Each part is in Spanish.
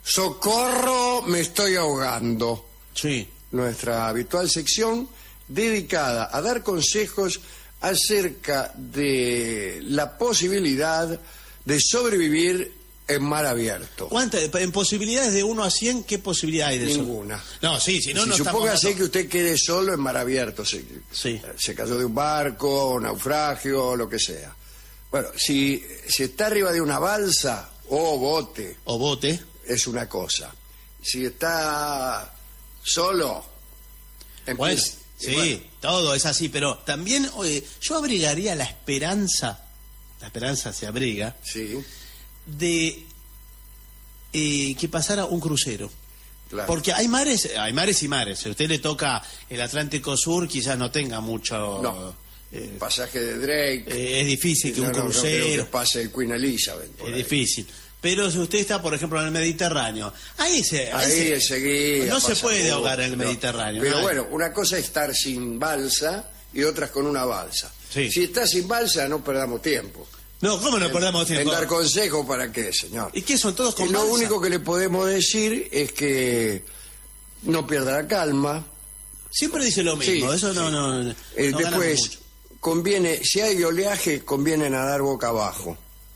Socorro, me estoy ahogando. Sí. Nuestra habitual sección dedicada a dar consejos acerca de la posibilidad de sobrevivir en mar abierto. En posibilidades de 1 a 100, ¿qué posibilidad hay de eso? Ninguna. No, sí, si no, no estamos supóngase que usted quede solo en mar abierto, se cayó de un barco, naufragio, lo que sea. Bueno, si está arriba de una balsa o bote, es una cosa. Si está solo, pues, sí, bueno, todo es así, pero también yo abrigaría la esperanza se abriga, sí, de que pasara un crucero. Claro. Porque hay mares y mares. Si a usted le toca el Atlántico Sur, quizás no tenga mucho... No. Pasaje de Drake. Es difícil que un crucero... No creo que pase el Queen Elizabeth. Es difícil. Pero si usted está, por ejemplo, en el Mediterráneo, ahí enseguida no se puede ahogar en el Mediterráneo. Pero bueno, una cosa es estar sin balsa y otra con una balsa. Sí. Si está sin balsa, no perdamos tiempo. No, ¿cómo no perdamos tiempo? En dar consejos, ¿para qué, señor? ¿Y qué son todos con balsa? Lo único que le podemos decir es que no pierda la calma. Siempre dice lo mismo, eso no después, conviene, si hay oleaje, conviene nadar boca abajo.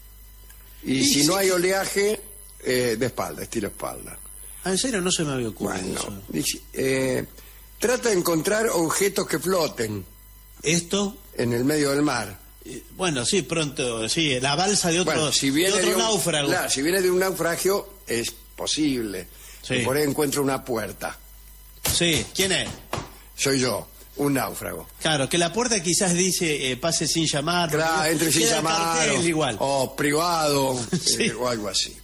Y si no hay oleaje, de espalda, estilo espalda. ¿En serio? No se me había ocurrido eso. Trata de encontrar objetos que floten. ¿Esto? En el medio del mar. Bueno, sí, pronto, sí, la balsa de otro, náufrago. Claro, si viene de un naufragio, es posible. Sí. Por ahí encuentra una puerta. Sí, ¿quién es? Soy yo, un náufrago. Claro, que la puerta quizás dice pase sin llamar. Claro, entre sin llamar. Igual. O privado, sí. O algo así.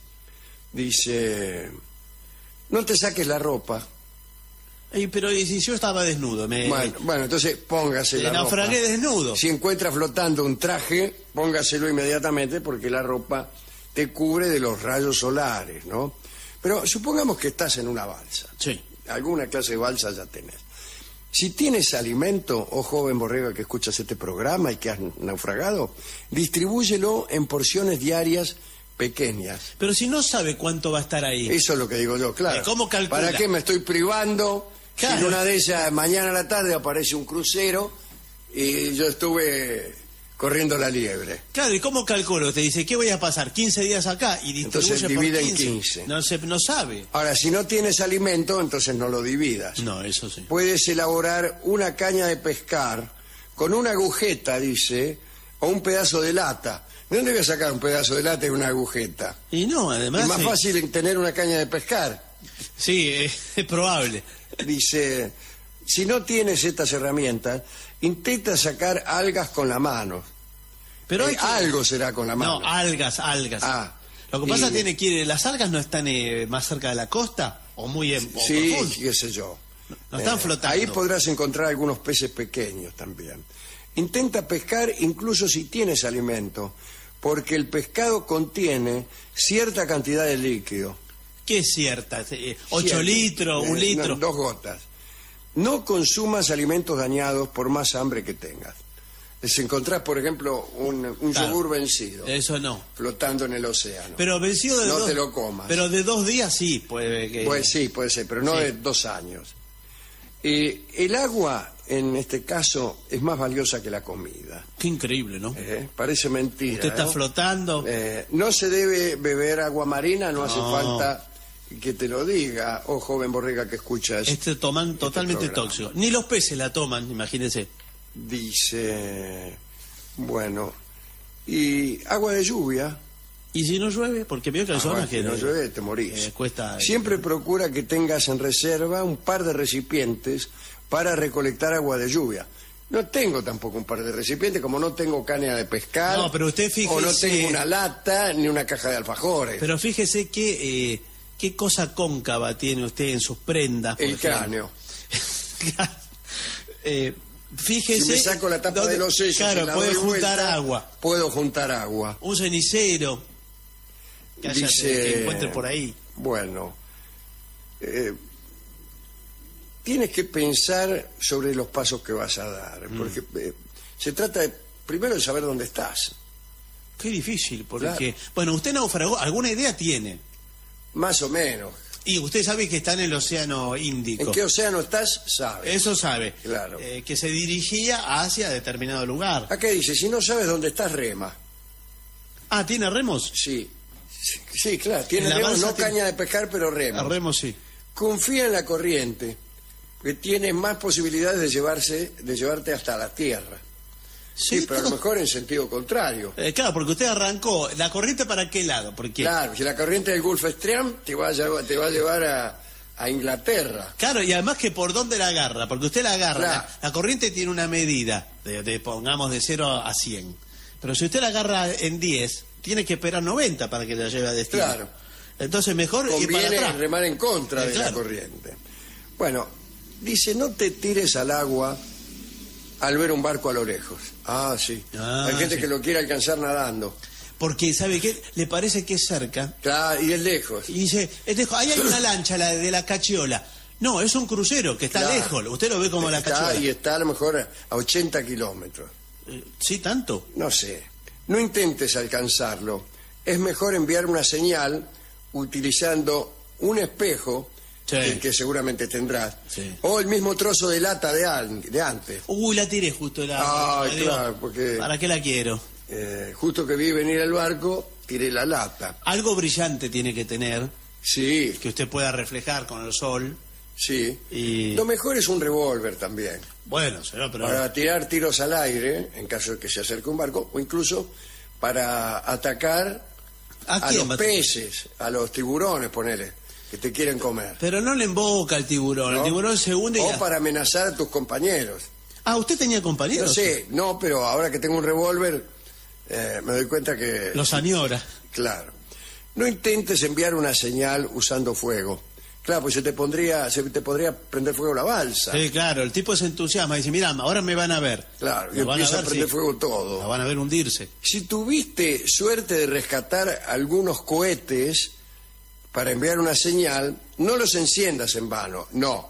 Dice, no te saques la ropa. Pero ¿y si yo estaba desnudo? Bueno, entonces póngase la ropa. Naufragué desnudo. Si encuentra flotando un traje, póngaselo inmediatamente porque la ropa te cubre de los rayos solares, ¿no? Pero supongamos que estás en una balsa. Sí. Alguna clase de balsa ya tenés. Si tienes alimento, joven borrega que escuchas este programa y que has naufragado, distribúyelo en porciones diarias pequeñas. Pero si no sabe cuánto va a estar ahí. Eso es lo que digo yo, claro. ¿Cómo calcula? ¿Para qué me estoy privando? Claro. Si en una de esas, mañana a la tarde aparece un crucero y yo estuve corriendo la liebre. Claro, ¿y cómo calculo? Te dice, ¿qué voy a pasar? 15 días acá y distribuye. Entonces divide por 15. En 15. No sabe. Ahora, si no tienes alimento, entonces no lo dividas. No, eso sí. Puedes elaborar una caña de pescar con una agujeta, dice, o un pedazo de lata. ¿De dónde voy a sacar un pedazo de lata y una agujeta? Y no, además... Es más fácil tener una caña de pescar. Sí, es probable. Dice, si no tienes estas herramientas, intenta sacar algas con la mano. Pero algo será con la mano. No, algas. Lo que pasa tiene que ir, las algas no están más cerca de la costa o muy profundo. Sí, qué sé yo. No están flotando. Ahí podrás encontrar algunos peces pequeños también. Intenta pescar incluso si tienes alimento, porque el pescado contiene cierta cantidad de líquido. ¿Qué es cierta? 8 litros, 1 litro. 2 gotas. No consumas alimentos dañados por más hambre que tengas. Si encontrás, por ejemplo, un yogur vencido. Eso no. Flotando en el océano. Pero vencido de no te lo comas. Pero de 2 días sí puede que... Pues sí, puede ser, pero no de 2 años. El agua, en este caso, es más valiosa que la comida. Qué increíble, ¿no? Parece mentira. Usted está flotando. No se debe beber agua marina, no hace falta que te lo diga, joven borrega que escuchas. Toman totalmente tóxico. Ni los peces la toman, imagínense. Dice, bueno, y agua de lluvia. ¿Y si no llueve? Porque veo que hay zonas que no llueve, te morís. Siempre procura que tengas en reserva un par de recipientes para recolectar agua de lluvia. No tengo tampoco un par de recipientes, como no tengo caña de pescar. No, pero usted fíjese... O no tengo una lata ni una caja de alfajores. Pero fíjese que qué cosa cóncava tiene usted en sus prendas. El cráneo. Fíjese... Si me saco la tapa de los sesos, claro, puede juntar vuelta, agua. Puedo juntar agua. Un cenicero que encuentre por ahí. Bueno, tienes que pensar sobre los pasos que vas a dar, porque se trata primero de saber dónde estás. Qué difícil, porque... Claro. Bueno, usted naufragó, ¿alguna idea tiene? Más o menos. Y usted sabe que está en el Océano Índico. ¿En qué océano estás? Sabe. Eso sabe. Claro. Que se dirigía hacia determinado lugar. ¿A qué dice? Si no sabes dónde estás, rema. Ah, ¿tiene remos? Sí. Sí, claro. Tiene remos, no caña de pescar, pero remos. Remos sí. Confía en la corriente, que tiene más posibilidades de llevarte hasta la tierra. Sí, pero a lo mejor en sentido contrario. Claro, porque usted arrancó. ¿La corriente para qué lado? Porque... Claro, si la corriente del Gulf Stream te va a llevar a Inglaterra. Claro, y además que por dónde la agarra, porque usted la agarra. Claro. La corriente tiene una medida, pongamos de 0 a 100. Pero si usted la agarra en 10, tiene que esperar 90 para que la lleve a destino. Claro. Entonces mejor ir para conviene atrás. remar en contra de la corriente. Bueno, dice, no te tires al agua al ver un barco a lo lejos. Ah, sí. Hay gente que lo quiere alcanzar nadando. Porque, ¿sabe qué? Le parece que es cerca. Claro, y es lejos. Y dice, es lejos. Ahí hay una lancha, la de la Cachiola. No, es un crucero que está lejos. Usted lo ve como la Cachiola. Y está a lo mejor a 80 kilómetros. ¿Sí, tanto? No sé. No intentes alcanzarlo. Es mejor enviar una señal utilizando un espejo que seguramente tendrás. Sí. O el mismo trozo de lata de antes. Uy, la tiré justo. Claro, porque... ¿Para qué la quiero? Justo que vi venir el barco, tiré la lata. Algo brillante tiene que tener. Sí. Que usted pueda reflejar con el sol. Sí. Y... Lo mejor es un revólver también. Bueno, será, pero... Para tirar tiros al aire, en caso de que se acerque un barco, o incluso para atacar a los peces, a los tiburones, ponele, que te quieren comer. Pero no le emboca al tiburón, ¿no? El tiburón se hunde y... O para amenazar a tus compañeros. Ah, ¿usted tenía compañeros? No sé, no, pero ahora que tengo un revólver, me doy cuenta que... Los añora. Claro. No intentes enviar una señal usando fuego. Claro, pues se te podría prender fuego la balsa. Sí, claro, el tipo se entusiasma y dice, mira, ahora me van a ver. Claro, y empieza a prender fuego todo. La van a ver hundirse. Si tuviste suerte de rescatar algunos cohetes para enviar una señal, no los enciendas en vano, no.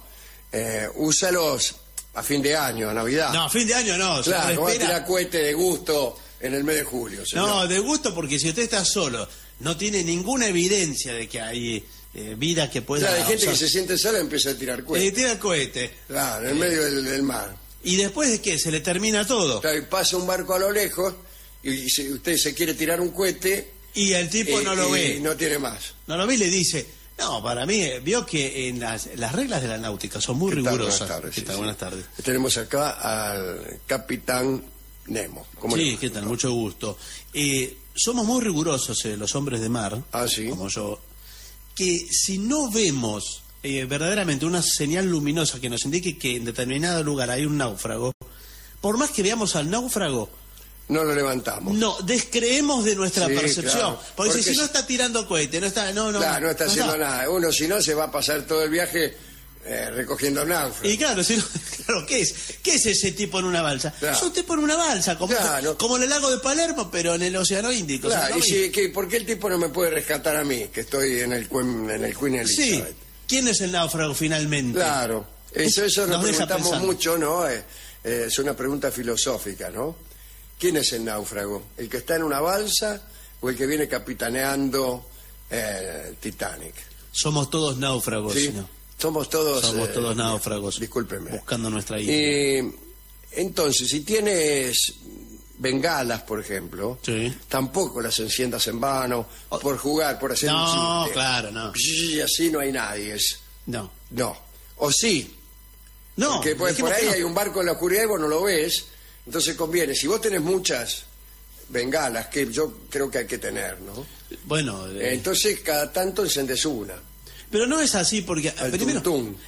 Úsalos a fin de año, a Navidad. No, a fin de año no. Claro, no va a tirar cohete de gusto en el mes de julio, señor. No, de gusto porque si usted está solo, no tiene ninguna evidencia de que hay... vida que pueda... Claro, hay gente que se siente sola y empieza a tirar cohetes. Tira cohete. Claro, en medio del mar. ¿Y después de qué? ¿Se le termina todo? Claro, y pasa un barco a lo lejos y si usted se quiere tirar un cohete... Y el tipo no lo ve. Y no tiene más. No lo ve y le dice... No, para mí, vio que en las reglas de la náutica son muy rigurosas. Buenas tardes. Tenemos acá al capitán Nemo. Sí, ¿qué tal? Mucho gusto. Somos muy rigurosos los hombres de mar. Ah, sí. Como yo... que si no vemos verdaderamente una señal luminosa que nos indique que en determinado lugar hay un náufrago, por más que veamos al náufrago, no lo levantamos. No, descreemos de nuestra percepción. Claro. Porque si no está tirando cohete, no está haciendo nada. Uno si no se va a pasar todo el viaje recogiendo náufragos. Y claro, ¿qué es ese tipo en una balsa? Claro. Es un tipo en una balsa, como en el lago de Palermo, pero en el Océano Índico. Claro, ¿por qué el tipo no me puede rescatar a mí, que estoy en el Queen Elizabeth? Sí, ¿quién es el náufrago finalmente? Claro, eso nos preguntamos mucho, ¿no? Es una pregunta filosófica, ¿no? ¿Quién es el náufrago? ¿El que está en una balsa o el que viene capitaneando Titanic? Somos todos náufragos, ¿sí? ¿no? Somos todos náufragos. Discúlpeme. Buscando nuestra isla. Entonces, si tienes bengalas, por ejemplo, sí, tampoco las enciendas en vano, por jugar, por hacer un chiste. No, claro, no. Y así no hay nadie. No. O sí. No. Porque por ahí hay un barco en la oscuridad y vos no lo ves. Entonces conviene. Si vos tenés muchas bengalas, que yo creo que hay que tener, ¿no? Bueno. Entonces cada tanto encendés una. Pero no es así porque primero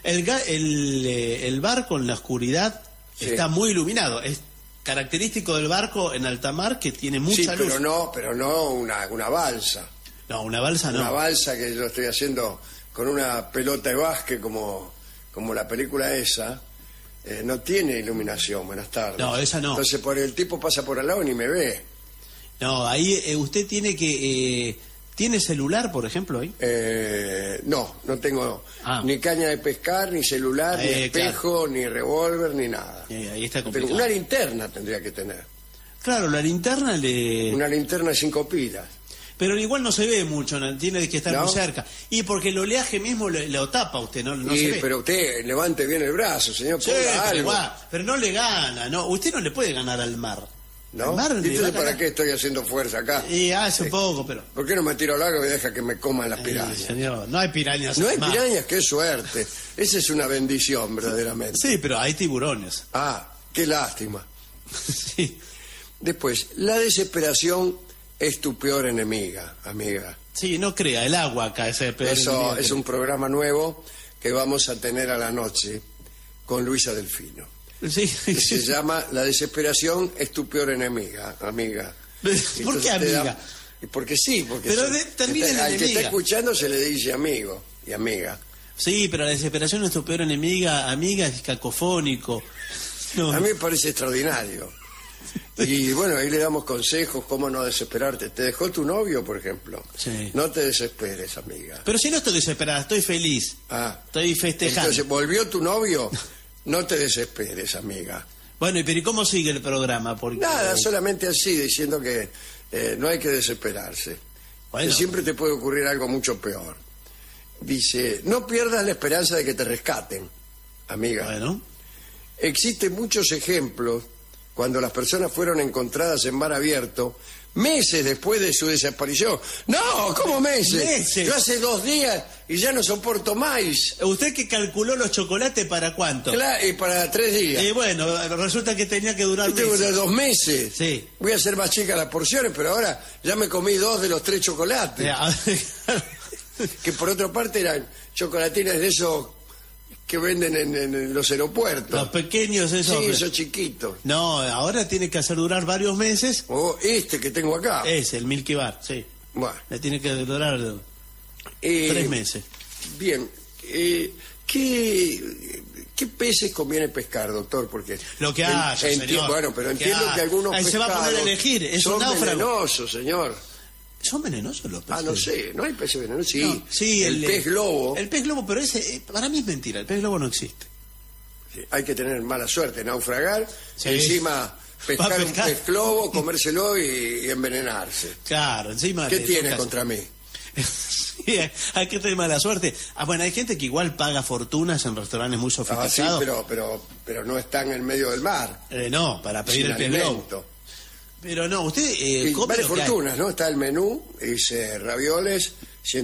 el barco en la oscuridad está muy iluminado. Es característico del barco en alta mar que tiene mucha luz. Pero no una balsa. No, una balsa no. Una balsa que yo estoy haciendo con una pelota de básquet como la película esa. No tiene iluminación. Buenas tardes. No, esa no. Entonces el tipo pasa por al lado y ni me ve. No, ahí usted tiene que... ¿Tiene celular, por ejemplo, ahí? No tengo ni caña de pescar, ni celular, ni espejo, ni revólver, ni nada. Ahí está complicado. Una linterna tendría que tener. Claro, la linterna Una linterna de 5 pilas. Pero igual no se ve mucho, tiene que estar muy cerca. Y porque el oleaje mismo lo tapa a usted, no se ve. Pero usted levante bien el brazo, señor, ponga algo. Pero no le gana, no, usted no le puede ganar al mar. ¿No? ¿Y entonces para qué estoy haciendo fuerza acá? Y hace poco, pero... ¿Por qué no me tiro al agua y deja que me coman las pirañas? Señor, no hay pirañas. No hay pirañas, qué suerte. Esa es una bendición, verdaderamente. Sí, pero hay tiburones. Ah, qué lástima. Sí. Después, la desesperación es tu peor enemiga, amiga. Sí, no crea, el agua acá es el peor enemigo. Eso es un programa nuevo que vamos a tener a la noche con Luisa Delfino. Sí. Se llama La desesperación es tu peor enemiga, amiga. ¿Por qué amiga? Porque sí, porque pero termina en al enemiga. que está escuchando se le dice amigo y amiga. Sí, pero la desesperación es tu peor enemiga, amiga es cacofónico. No. A mí me parece extraordinario. Y bueno, ahí le damos consejos, cómo no desesperarte. ¿Te dejó tu novio, por ejemplo? Sí. No te desesperes, amiga. Pero si no estoy desesperada, estoy feliz. Estoy festejando. Entonces, ¿volvió tu novio? No te desesperes, amiga. Bueno, ¿y cómo sigue el programa? Porque... Nada, solamente así, diciendo que no hay que desesperarse. Bueno. Que siempre te puede ocurrir algo mucho peor. Dice, no pierdas la esperanza de que te rescaten, amiga. Bueno. Existen muchos ejemplos cuando las personas fueron encontradas en mar abierto meses después de su desaparición. No, ¿cómo meses? Yo hace 2 días y ya no soporto más. ¿Usted que calculó los chocolates para cuánto? Claro, y para 3 días. Y bueno, resulta que tenía que durar meses. De 2 meses. Sí. Voy a hacer más chicas las porciones, pero ahora ya me comí 2 de los 3 chocolates. Que por otra parte eran chocolatines de esos que venden en los aeropuertos. Los pequeños, esos. Sí, esos chiquitos. No, ahora tiene que hacer durar varios meses. Este que tengo acá. Es el Milky Bar, sí. Bueno. Le tiene que durar 3 meses. Bien. ¿Qué peces conviene pescar, doctor? Porque lo que haya, señor. Bueno, pero entiendo que algunos pescados se va a poner a elegir. Es son un náufrago. venenosos, señor. ¿Son venenosos los peces? No sé, no hay peces venenosos. Sí, no, sí el pez globo. El pez globo, pero ese para mí es mentira, el pez globo no existe. Sí, hay que tener mala suerte, naufragar, encima pescar un pez globo, comérselo y envenenarse. Claro, encima... ¿Qué tiene contra mí? Sí, hay que tener mala suerte. Bueno, hay gente que igual paga fortunas en restaurantes muy sofisticados. Sí, pero no está en el medio del mar. No, para pedir el pez globo. Pero no, usted... vale fortunas, ¿no? Está el menú, dice ravioles,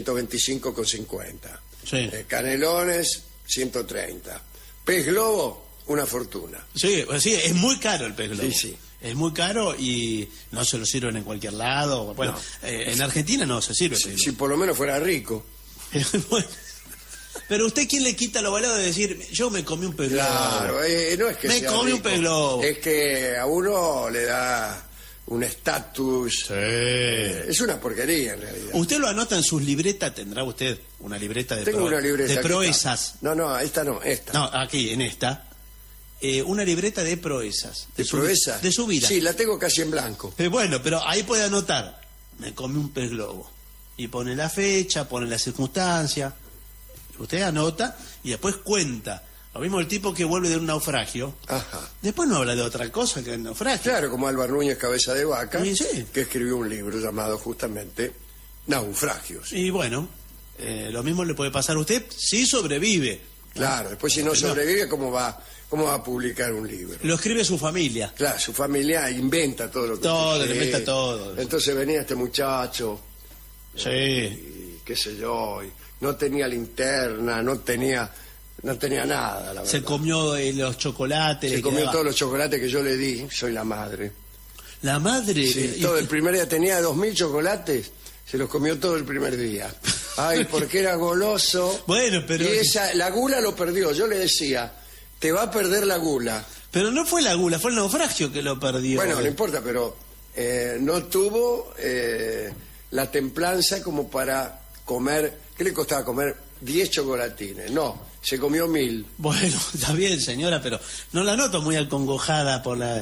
125,50. Sí. Canelones, 130. Pez globo, una fortuna. Sí, es muy caro el pez globo. Sí. Es muy caro y no se lo sirven en cualquier lado. Bueno, no. En Argentina no se sirve. Si por lo menos fuera rico. Bueno, pero usted, ¿quién le quita lo valado de decir, yo me comí un pez globo? Claro, no es que me comí rico, un pez globo. Es que a uno le da un estatus. Sí. Es una porquería en realidad. ¿Usted lo anota en sus libretas? ¿Tendrá usted una libreta de Tengo una libreta de proezas? No, esta no, esta. No, aquí, en esta. Una libreta de proezas. ¿De proezas? De su vida. Sí, la tengo casi en blanco. Bueno, pero ahí puede anotar. Me comí un pez globo. Y pone la fecha, pone la circunstancia. Usted anota y después cuenta. Lo mismo el tipo que vuelve de un naufragio. Ajá. Después no habla de otra cosa que el naufragio. Claro, como Álvaro Núñez Cabeza de Vaca, sí. Que escribió un libro llamado justamente Naufragios. Y bueno, lo mismo le puede pasar a usted si sobrevive. Claro, después si no sobrevive, ¿cómo va a publicar un libro? Lo escribe su familia. Claro, su familia inventa todo lo que... Todo, le inventa todo. Entonces venía este muchacho... Sí. Y qué sé yo, y no tenía linterna, no tenía nada, la verdad. Se comió los chocolates. Se comió todos los chocolates que yo le di, soy la madre. ¿La madre? Sí, todo el primer día tenía 2.000 chocolates, se los comió todo el primer día. Ay, porque era goloso. Bueno, pero... Y la gula lo perdió, yo le decía, te va a perder la gula. Pero no fue la gula, fue el naufragio que lo perdió. Bueno, no importa, pero no tuvo la templanza como para comer. ¿Qué le costaba comer 10 chocolatines? No, se comió 1.000. Bueno, está bien, señora, pero no la noto muy acongojada por la...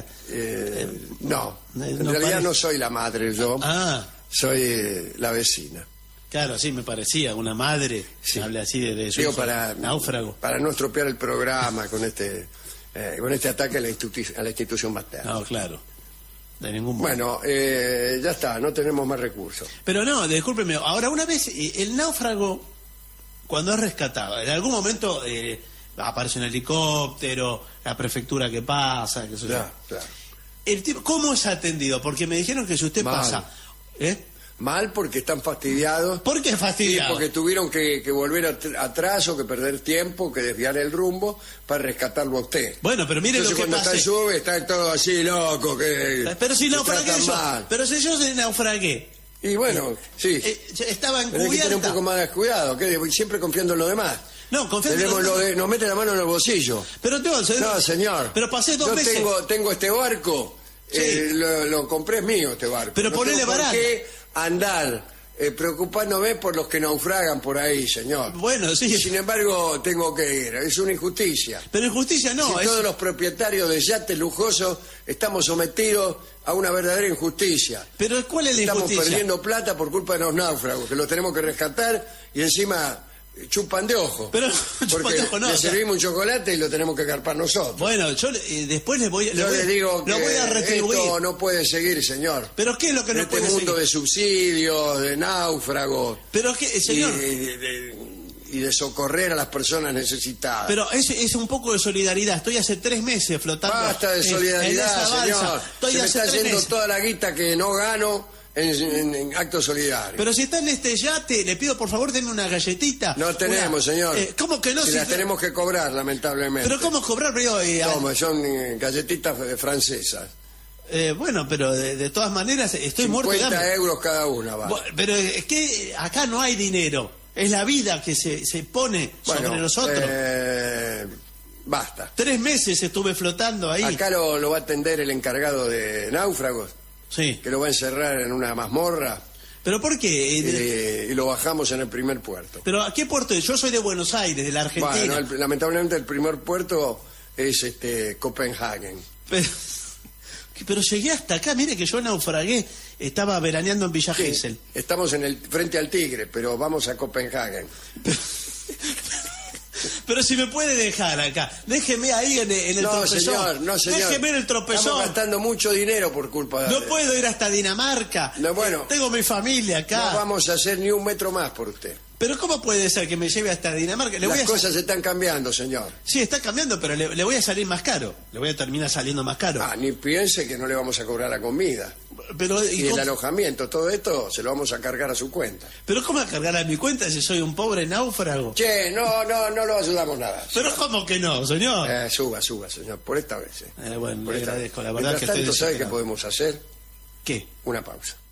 No, en realidad no soy la madre yo, soy la vecina. Claro, sí, me parecía, una madre que hable así de su náufrago. Para no estropear el programa con este ataque a la institución materna. No, claro. De ningún modo. Bueno, ya está, no tenemos más recursos. Pero no, discúlpeme, ahora una vez, el náufrago, cuando es rescatado, en algún momento aparece un helicóptero, la prefectura que pasa, que eso Claro. El tipo, ¿cómo es atendido? Porque me dijeron que si usted Mal. pasa... Mal porque están fastidiados. ¿Por qué Sí, fastidiado? porque tuvieron que volver atrás o que perder tiempo, que desviar el rumbo para rescatarlo a usted. Bueno, pero mire Entonces lo que cuando pasa. está sube, está todo así loco, que Pero si que naufragué tratan yo, mal. pero si yo se naufragué, Y bueno, sí. estaba Pero hay que tener un encubierta. poco más de cuidado, que siempre confiando en lo demás. No, confía en los- Nos mete la mano en el bolsillo. Pero No, señor. Pero pasé 2 Yo meses. tengo este barco, Sí. lo compré, es mío este barco. Pero no ponele tengo por barato. qué andar preocupándome por los que naufragan por ahí, señor. Bueno, sí. Y sin embargo, tengo que ir. Es una injusticia. Pero injusticia no, Si es... todos los propietarios de yates lujosos estamos sometidos a una verdadera injusticia. Pero ¿cuál es la Estamos injusticia? perdiendo plata por culpa de los náufragos, que los tenemos que rescatar y encima chupan de ojo. Pero porque chupan de ojo, no, le o sea- servimos un chocolate y lo tenemos que carpar nosotros. Bueno, yo después le voy Yo le digo que lo voy a retribuir. esto no puede seguir, señor. Pero ¿qué es lo que En no este puede mundo seguir? de subsidios, de náufragos Pero qué, señor, y de socorrer a las personas necesitadas. pero es un poco de solidaridad. Estoy hace 3 meses flotando. Basta de en solidaridad, esa balsa. señor. Estoy Se me hace está 3 yendo meses. toda la guita que no gano en actos solidarios. Pero si está en este yate, le pido por favor denme una galletita. No tenemos, señor. ¿Cómo que no? Si Si- las tenemos que cobrar, lamentablemente. Pero ¿cómo cobrar? Pero, Toma, son galletitas francesas. bueno, pero de todas maneras estoy muerto de 50 hambre. euros cada una, va. Pero es que acá no hay dinero. Es la vida que se pone sobre nosotros. Basta. 3 meses estuve flotando ahí. Acá lo va a atender el encargado de náufragos, Sí. que lo va a encerrar en una mazmorra ¿Pero por qué? y lo bajamos en el primer puerto. ¿Pero a qué puerto es? Yo soy de Buenos Aires, de la Argentina. Bueno, lamentablemente el primer puerto es Copenhagen. Pero llegué hasta acá, mire que yo naufragué, estaba veraneando en Villa Sí, Gesell. estamos frente al Tigre, pero vamos a Copenhagen. Pero si me puede dejar acá, déjeme ahí en el No, tropezón. señor, no, señor. Déjeme en el Estamos tropezón. gastando mucho dinero por culpa de... No puedo ir hasta Dinamarca. No, bueno. Tengo mi familia acá. No vamos a hacer ni un metro más por usted. Pero ¿cómo puede ser que me lleve hasta Dinamarca? Las cosas se están cambiando, señor. Sí, está cambiando, pero le voy a salir más caro. Le voy a terminar saliendo más caro. Ni piense que no le vamos a cobrar la comida. Pero, Y el alojamiento, todo esto se lo vamos a cargar a su cuenta. ¿Pero cómo a cargar a mi cuenta si soy un pobre náufrago? Che, no lo ayudamos nada. Pero ¿cómo que no, señor? Suba, señor, por esta vez. Bueno, Por le esta agradezco, vez. la verdad Mientras que estoy tanto, ¿sabe qué desesperado. podemos hacer? ¿Qué? Una pausa.